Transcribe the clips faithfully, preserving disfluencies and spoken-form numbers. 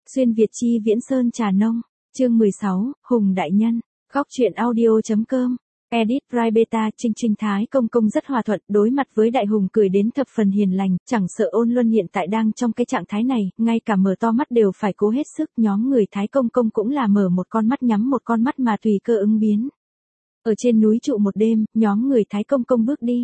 Xuyên Việt chi Viễn Sơn Trà Nông, chương mười sáu, Hùng Đại Nhân, góc truyện audio.com, edit Privata. Trinh Trinh Thái Công Công rất hòa thuận, đối mặt với Đại Hùng cười đến thập phần hiền lành, chẳng sợ Ôn Luân hiện tại đang trong cái trạng thái này, ngay cả mở to mắt đều phải cố hết sức, nhóm người Thái Công Công cũng là mở một con mắt nhắm một con mắt mà tùy cơ ứng biến. Ở trên núi trụ một đêm, nhóm người Thái Công Công bước đi.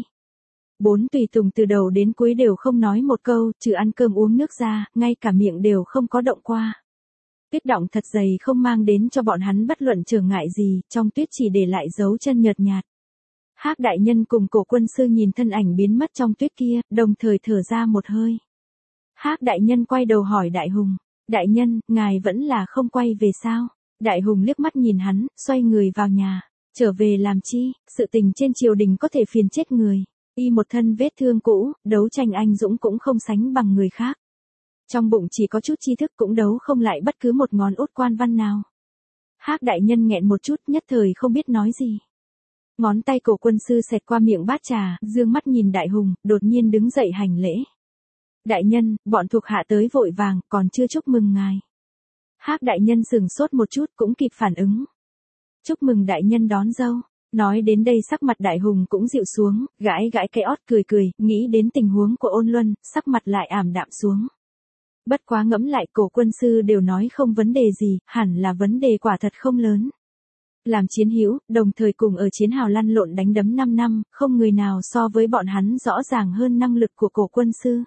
Bốn tùy tùng từ đầu đến cuối đều không nói một câu, trừ ăn cơm uống nước ra, ngay cả miệng đều không có động qua. Tuyết đọng thật dày không mang đến cho bọn hắn bất luận trở ngại gì, trong tuyết chỉ để lại dấu chân nhợt nhạt. Hắc đại nhân cùng Cổ Quân Sư nhìn thân ảnh biến mất trong tuyết kia, đồng thời thở ra một hơi. Hắc đại nhân quay đầu hỏi Đại Hùng, đại nhân, ngài vẫn là không quay về sao? Đại Hùng liếc mắt nhìn hắn, xoay người vào nhà. Trở về làm chi, sự tình trên triều đình có thể phiền chết người. Y một thân vết thương cũ, đấu tranh anh dũng cũng không sánh bằng người khác. Trong bụng chỉ có chút tri thức cũng đấu không lại bất cứ một ngón út quan văn nào. Hắc đại nhân nghẹn một chút, nhất thời không biết nói gì. Ngón tay Cổ Quân Sư xẹt qua miệng bát trà, dương mắt nhìn Đại Hùng, đột nhiên đứng dậy hành lễ. Đại nhân, bọn thuộc hạ tới vội vàng, còn chưa chúc mừng ngài. Hắc đại nhân sừng sốt một chút cũng kịp phản ứng. Chúc mừng đại nhân đón dâu. Nói đến đây sắc mặt Đại Hùng cũng dịu xuống, gãi gãi cái ót cười cười, nghĩ đến tình huống của Ôn Luân, sắc mặt lại ảm đạm xuống. Bất quá ngẫm lại, Cổ Quân Sư đều nói không vấn đề gì, hẳn là vấn đề quả thật không lớn. Làm chiến hữu, đồng thời cùng ở chiến hào lăn lộn đánh đấm năm năm, không người nào so với bọn hắn rõ ràng hơn năng lực của Cổ Quân Sư.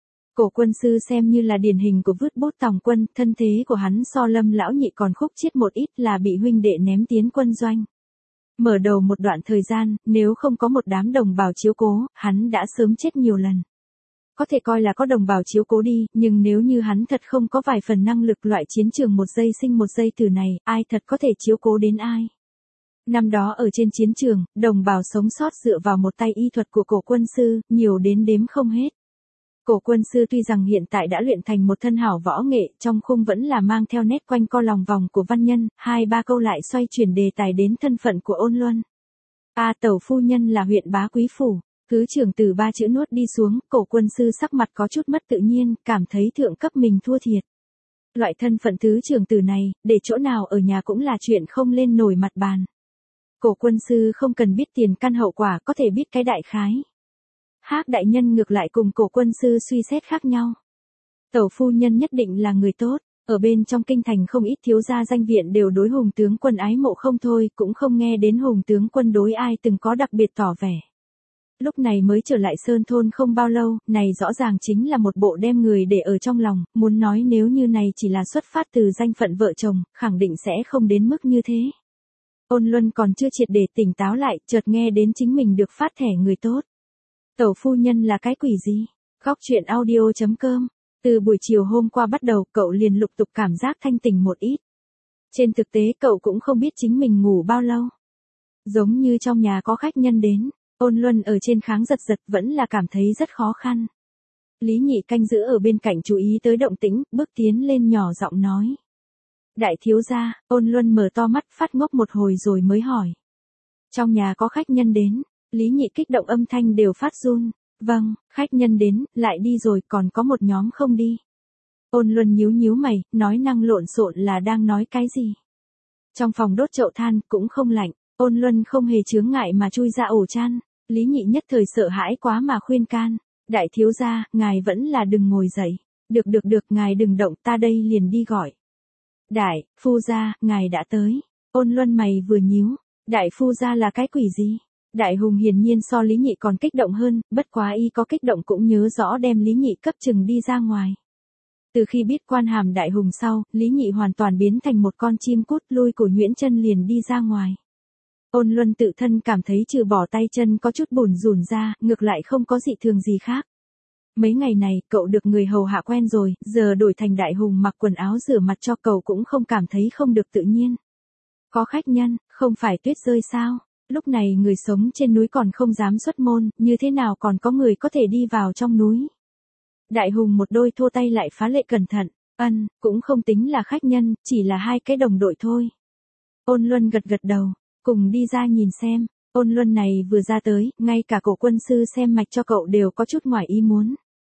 Cổ Quân Sư xem như là điển hình của vứt bút tòng quân, thân thế của hắn so Lâm lão nhị còn khúc chiết một ít, là bị huynh đệ ném tiến quân doanh. Mở đầu một đoạn thời gian, nếu không có một đám đồng bào chiếu cố, hắn đã sớm chết nhiều lần. Có thể coi là có đồng bào chiếu cố đi, nhưng nếu như hắn thật không có vài phần năng lực loại chiến trường một giây sinh một giây từ này, ai thật có thể chiếu cố đến ai. Năm đó ở trên chiến trường, đồng bào sống sót dựa vào một tay y thuật của Cổ Quân Sư, nhiều đến đếm không hết. Cổ Quân Sư tuy rằng hiện tại đã luyện thành một thân hảo võ nghệ, trong khung vẫn là mang theo nét quanh co lòng vòng của văn nhân, hai ba câu lại xoay chuyển đề tài đến thân phận của Ôn Luân. A tẩu phu nhân là huyện bá quý phủ, cứ trưởng từ ba chữ nuốt đi xuống, Cổ Quân Sư sắc mặt có chút mất tự nhiên, cảm thấy thượng cấp mình thua thiệt. Loại thân phận thứ trưởng từ này, để chỗ nào ở nhà cũng là chuyện không lên nổi mặt bàn. Cổ Quân Sư không cần biết tiền căn hậu quả, có thể biết cái đại khái. Hắc đại nhân ngược lại cùng Cổ Quân Sư suy xét khác nhau. Tẩu phu nhân nhất định là người tốt, ở bên trong kinh thành không ít thiếu gia danh viện đều đối Hùng tướng quân ái mộ không thôi, cũng không nghe đến Hùng tướng quân đối ai từng có đặc biệt tỏ vẻ. Lúc này mới trở lại Sơn thôn không bao lâu, này rõ ràng chính là một bộ đem người để ở trong lòng, muốn nói nếu như này chỉ là xuất phát từ danh phận vợ chồng, khẳng định sẽ không đến mức như thế. Ôn Luân còn chưa triệt để tỉnh táo lại, chợt nghe đến chính mình được phát thẻ người tốt. Tẩu phu nhân là cái quỷ gì? Góc truyện audio.com. Từ buổi chiều hôm qua bắt đầu, cậu liền lục tục cảm giác thanh tỉnh một ít. Trên thực tế cậu cũng không biết chính mình ngủ bao lâu. Giống như trong nhà có khách nhân đến, Ôn Luân ở trên kháng giật giật vẫn là cảm thấy rất khó khăn. Lý Nhị canh giữ ở bên cạnh chú ý tới động tĩnh, bước tiến lên nhỏ giọng nói. Đại thiếu gia. Ôn Luân mở to mắt phát ngốc một hồi rồi mới hỏi. Trong nhà có khách nhân đến. Lý Nhị kích động âm thanh đều phát run. Vâng, khách nhân đến, lại đi rồi, còn có một nhóm không đi. Ôn Luân nhíu nhíu mày, nói năng lộn xộn là đang nói cái gì. Trong phòng đốt chậu than, cũng không lạnh, Ôn Luân không hề chướng ngại mà chui ra ổ chăn. Lý Nhị nhất thời sợ hãi quá mà khuyên can. Đại thiếu gia, ngài vẫn là đừng ngồi dậy. Được được được, ngài đừng động, ta đây liền đi gọi. Đại, phu gia, ngài đã tới. Ôn Luân mày vừa nhíu. Đại phu gia là cái quỷ gì? Đại Hùng hiển nhiên so Lý Nhị còn kích động hơn, bất quá y có kích động cũng nhớ rõ đem Lý Nhị cấp chừng đi ra ngoài. Từ khi biết quan hàm Đại Hùng sau, Lý Nhị hoàn toàn biến thành một con chim cút, lui cổ nhuyễn chân liền đi ra ngoài. Ôn Luân tự thân cảm thấy trừ bỏ tay chân có chút bủn rủn ra, ngược lại không có dị thường gì khác. Mấy ngày này, cậu được người hầu hạ quen rồi, giờ đổi thành Đại Hùng mặc quần áo rửa mặt cho cậu cũng không cảm thấy không được tự nhiên. Có khách nhân, không phải tuyết rơi sao? Lúc này người sống trên núi còn không dám xuất môn, như thế nào còn có người có thể đi vào trong núi. Đại Hùng một đôi thô tay lại phá lệ cẩn thận, ân, cũng không tính là khách nhân, chỉ là hai cái đồng đội thôi. Ôn Luân gật gật đầu, cùng đi ra nhìn xem. Ôn Luân này vừa ra tới, ngay cả Cổ Quân Sư xem mạch cho cậu đều có chút ngoài ý muốn.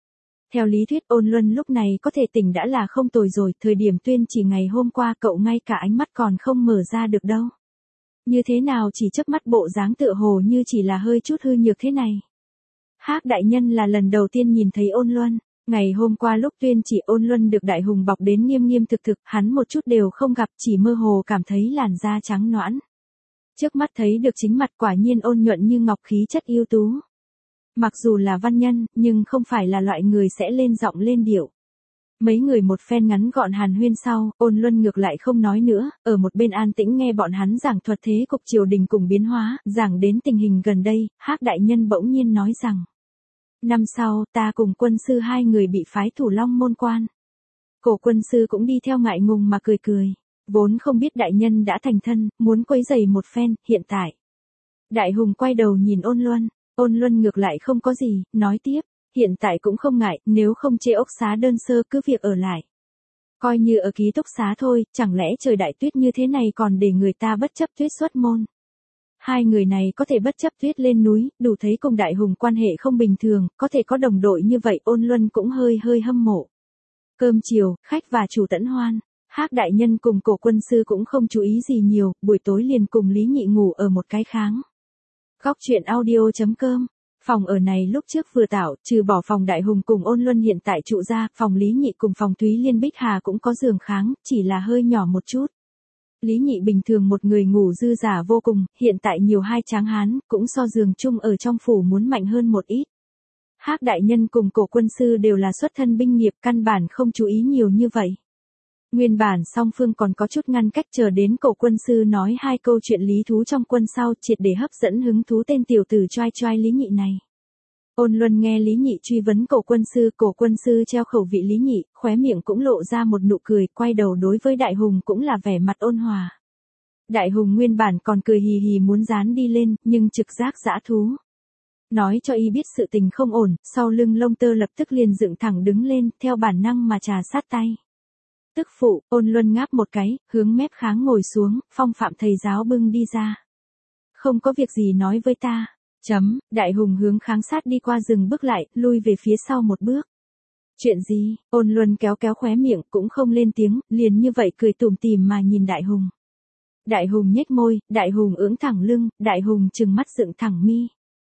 Theo lý thuyết Ôn Luân lúc này có thể tỉnh đã là không tồi rồi, thời điểm tuyên chỉ ngày hôm qua cậu ngay cả ánh mắt còn không mở ra được đâu. Như thế nào chỉ chớp mắt bộ dáng tựa hồ như chỉ là hơi chút hư nhược thế này. Hắc đại nhân là lần đầu tiên nhìn thấy Ôn Luân. Ngày hôm qua lúc tuyên chỉ Ôn Luân được đại hùng bọc đến nghiêm nghiêm thực thực, hắn một chút đều không gặp, chỉ mơ hồ cảm thấy làn da trắng nõn. Trước mắt thấy được chính mặt quả nhiên ôn nhuận như ngọc, khí chất ưu tú. Mặc dù là văn nhân, nhưng không phải là loại người sẽ lên giọng lên điệu. Mấy người một phen ngắn gọn hàn huyên sau, Ôn Luân ngược lại không nói nữa, ở một bên an tĩnh nghe bọn hắn giảng thuật thế cục triều đình cùng biến hóa, giảng đến tình hình gần đây, Hắc đại nhân bỗng nhiên nói rằng. Năm sau, ta cùng quân sư hai người bị phái thủ Long môn quan. Cổ quân sư cũng đi theo ngại ngùng mà cười cười. Vốn không biết đại nhân đã thành thân, muốn quấy rầy một phen, hiện tại. Đại hùng quay đầu nhìn Ôn Luân, Ôn Luân ngược lại không có gì, nói tiếp, hiện tại cũng không ngại, nếu không chê ốc xá đơn sơ cứ việc ở lại. Coi như ở ký túc xá thôi, chẳng lẽ trời đại tuyết như thế này còn để người ta bất chấp tuyết xuất môn. Hai người này có thể bất chấp tuyết lên núi, đủ thấy cùng đại hùng quan hệ không bình thường, có thể có đồng đội như vậy Ôn Luân cũng hơi hơi hâm mộ. Cơm chiều, khách và chủ tẫn hoan. Hắc đại nhân cùng cổ quân sư cũng không chú ý gì nhiều, buổi tối liền cùng Lý Nhị ngủ ở một cái kháng. Góc truyện audio chấm com. Phòng ở này lúc trước vừa tạo, trừ bỏ phòng đại hùng cùng Ôn Luân hiện tại trụ ra, phòng Lý Nhị cùng phòng Thúy Liên Bích Hà cũng có giường kháng, chỉ là hơi nhỏ một chút. Lý Nhị bình thường một người ngủ dư giả vô cùng, hiện tại nhiều hai tráng hán, cũng so giường chung ở trong phủ muốn mạnh hơn một ít. Hắc đại nhân cùng cổ quân sư đều là xuất thân binh nghiệp, căn bản không chú ý nhiều như vậy. Nguyên bản song phương còn có chút ngăn cách, chờ đến cổ quân sư nói hai câu chuyện lý thú trong quân sau, triệt để hấp dẫn hứng thú tên tiểu tử choai choai Lý Nhị này. Ôn Luân nghe Lý Nhị truy vấn cổ quân sư, cổ quân sư treo khẩu vị Lý Nhị, khóe miệng cũng lộ ra một nụ cười, quay đầu đối với đại hùng cũng là vẻ mặt ôn hòa. Đại hùng nguyên bản còn cười hì hì muốn dán đi lên, nhưng trực giác dã thú. Nói cho y biết sự tình không ổn, sau lưng lông tơ lập tức liền dựng thẳng đứng lên, theo bản năng mà trà sát tay. Tức phụ, Ôn Luân ngáp một cái, hướng mép kháng ngồi xuống, phong phạm thầy giáo bưng đi ra. Không có việc gì nói với ta. Chấm, đại hùng hướng kháng sát đi qua dừng bước lại, lui về phía sau một bước. Chuyện gì, Ôn Luân kéo kéo khóe miệng, cũng không lên tiếng, liền như vậy cười tủm tỉm mà nhìn đại hùng. Đại hùng nhếch môi, đại hùng ưỡn thẳng lưng, đại hùng trừng mắt dựng thẳng mi.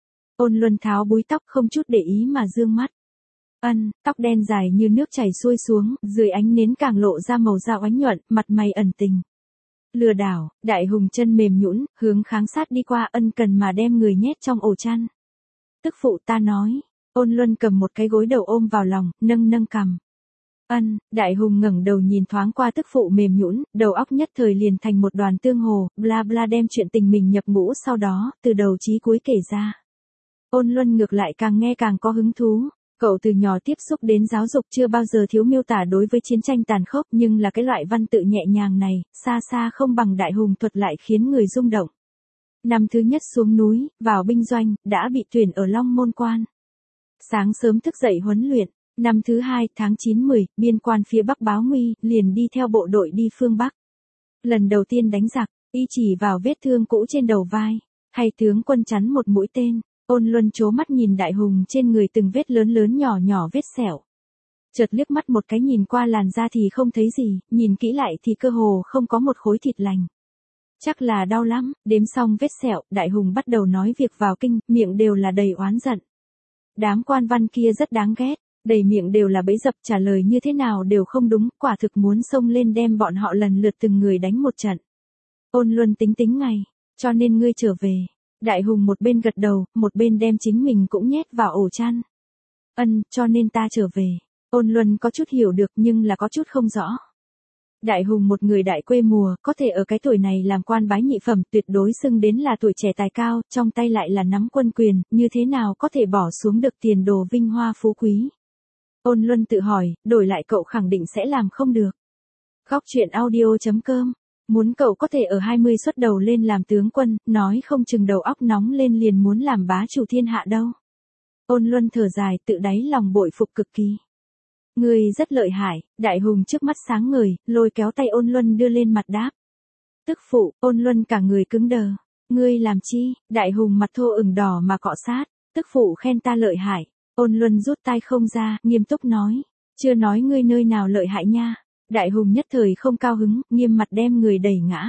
Ôn Luân tháo búi tóc không chút để ý mà dương mắt. Ân, tóc đen dài như nước chảy xuôi xuống, dưới ánh nến càng lộ ra màu da oánh nhuận, mặt mày ẩn tình. Lừa đảo, đại hùng chân mềm nhũn, hướng kháng sát đi qua, ân cần mà đem người nhét trong ổ chăn. Tức phụ ta nói, Ôn Luân cầm một cái gối đầu ôm vào lòng, nâng nâng cằm. Ân, đại hùng ngẩng đầu nhìn thoáng qua tức phụ mềm nhũn, đầu óc nhất thời liền thành một đoàn tương hồ, bla bla đem chuyện tình mình nhập ngũ sau đó, từ đầu chí cuối kể ra. Ôn Luân ngược lại càng nghe càng có hứng thú. Cậu từ nhỏ tiếp xúc đến giáo dục chưa bao giờ thiếu miêu tả đối với chiến tranh tàn khốc, nhưng là cái loại văn tự nhẹ nhàng này, xa xa không bằng đại hùng thuật lại khiến người rung động. Năm thứ nhất xuống núi, vào binh doanh, đã bị tuyển ở Long môn quan. Sáng sớm thức dậy huấn luyện, năm thứ hai, tháng chín mười, biên quan phía Bắc báo nguy, liền đi theo bộ đội đi phương Bắc. Lần đầu tiên đánh giặc, y chỉ vào vết thương cũ trên đầu vai, hay tướng quân chắn một mũi tên. Ôn Luân chố mắt nhìn đại hùng trên người từng vết lớn lớn nhỏ nhỏ vết sẹo. Chợt liếc mắt một cái nhìn qua làn da thì không thấy gì, nhìn kỹ lại thì cơ hồ không có một khối thịt lành. Chắc là đau lắm, đếm xong vết sẹo, đại hùng bắt đầu nói việc vào kinh, miệng đều là đầy oán giận. Đám quan văn kia rất đáng ghét, đầy miệng đều là bẫy dập, trả lời như thế nào đều không đúng, quả thực muốn xông lên đem bọn họ lần lượt từng người đánh một trận. Ôn Luân tính tính ngày, cho nên ngươi trở về. Đại hùng một bên gật đầu, một bên đem chính mình cũng nhét vào ổ chăn. Ân, cho nên ta trở về. Ôn Luân có chút hiểu được nhưng là có chút không rõ. Đại hùng một người đại quê mùa, có thể ở cái tuổi này làm quan bái nhị phẩm, tuyệt đối xưng đến là tuổi trẻ tài cao, trong tay lại là nắm quân quyền, như thế nào có thể bỏ xuống được tiền đồ vinh hoa phú quý. Ôn Luân tự hỏi, đổi lại cậu khẳng định sẽ làm không được. Góc truyện audio chấm com. Muốn cậu có thể ở hai mươi xuất đầu lên làm tướng quân, nói không chừng đầu óc nóng lên liền muốn làm bá chủ thiên hạ đâu. Ôn Luân thở dài, tự đáy lòng bội phục cực kỳ. Ngươi rất lợi hại, đại hùng trước mắt sáng ngời, lôi kéo tay Ôn Luân đưa lên mặt đáp. Tức phụ, Ôn Luân cả người cứng đờ. Ngươi làm chi? Đại hùng mặt thô ửng đỏ mà cọ sát. Tức phụ khen ta lợi hại. Ôn Luân rút tay không ra, nghiêm túc nói. Chưa nói ngươi nơi nào lợi hại nha. Đại hùng nhất thời không cao hứng, nghiêm mặt đem người đẩy ngã.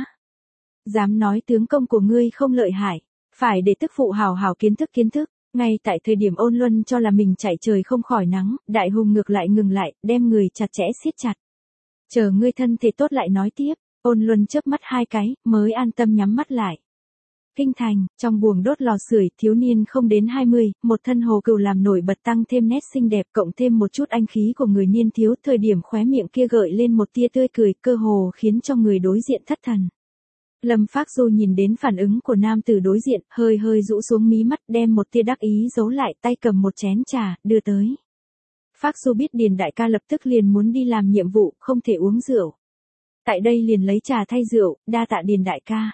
Dám nói tướng công của ngươi không lợi hại. Phải để tức phụ hào hào kiến thức kiến thức. Ngay tại thời điểm Ôn Luân cho là mình chạy trời không khỏi nắng, đại hùng ngược lại ngừng lại, đem người chặt chẽ siết chặt. Chờ ngươi thân thể tốt lại nói tiếp. Ôn Luân chớp mắt hai cái, mới an tâm nhắm mắt lại. Kinh thành, trong buồng đốt lò sưởi, thiếu niên không đến hai mươi, một thân hồ cừu làm nổi bật tăng thêm nét xinh đẹp cộng thêm một chút anh khí của người niên thiếu, thời điểm khóe miệng kia gợi lên một tia tươi cười, cơ hồ khiến cho người đối diện thất thần. Lâm Phác Du nhìn đến phản ứng của nam tử đối diện, hơi hơi rũ xuống mí mắt, đem một tia đắc ý giấu lại, tay cầm một chén trà, đưa tới. Phác Du biết Điền đại ca lập tức liền muốn đi làm nhiệm vụ, không thể uống rượu. Tại đây liền lấy trà thay rượu, đa tạ Điền đại ca.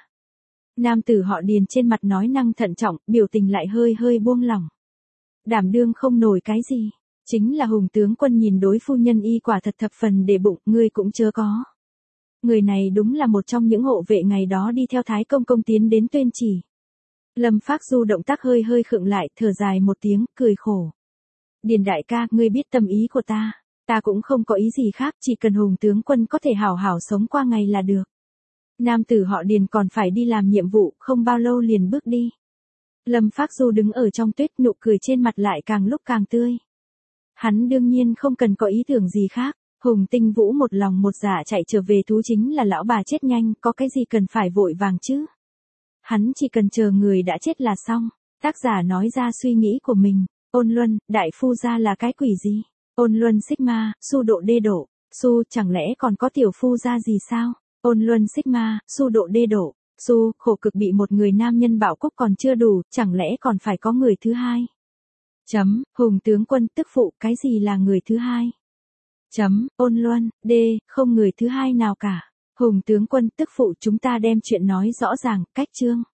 Nam tử họ Điền trên mặt nói năng thận trọng, biểu tình lại hơi hơi buông lỏng. Đảm đương không nổi cái gì, chính là Hùng tướng quân nhìn đối phu nhân y quả thật thập phần để bụng, ngươi cũng chớ có. Người này đúng là một trong những hộ vệ ngày đó đi theo Thái công công tiến đến Tuyên Chỉ. Lâm Phác Du động tác hơi hơi khựng lại, thở dài một tiếng, cười khổ. Điền đại ca, ngươi biết tâm ý của ta, ta cũng không có ý gì khác, chỉ cần Hùng tướng quân có thể hảo hảo sống qua ngày là được. Nam tử họ Điền còn phải đi làm nhiệm vụ, không bao lâu liền bước đi. Lâm Phác Du đứng ở trong tuyết, nụ cười trên mặt lại càng lúc càng tươi. Hắn đương nhiên không cần có ý tưởng gì khác, Hùng Tinh Vũ một lòng một dạ chạy trở về thú chính là lão bà chết nhanh, có cái gì cần phải vội vàng chứ. Hắn chỉ cần chờ người đã chết là xong. Tác giả nói ra suy nghĩ của mình. Ôn Luân, đại phu gia là cái quỷ gì? Ôn Luân Sigma, su độ đê độ. Su, chẳng lẽ còn có tiểu phu gia gì sao? Ôn Luân Sigma, su độ đê độ. Su, khổ cực bị một người nam nhân bảo cúc còn chưa đủ, chẳng lẽ còn phải có người thứ hai? Chấm, Hùng tướng quân, tức phụ, cái gì là người thứ hai? Chấm, Ôn Luân, D, không người thứ hai nào cả. Hùng tướng quân, tức phụ, chúng ta đem chuyện nói rõ ràng, cách chương.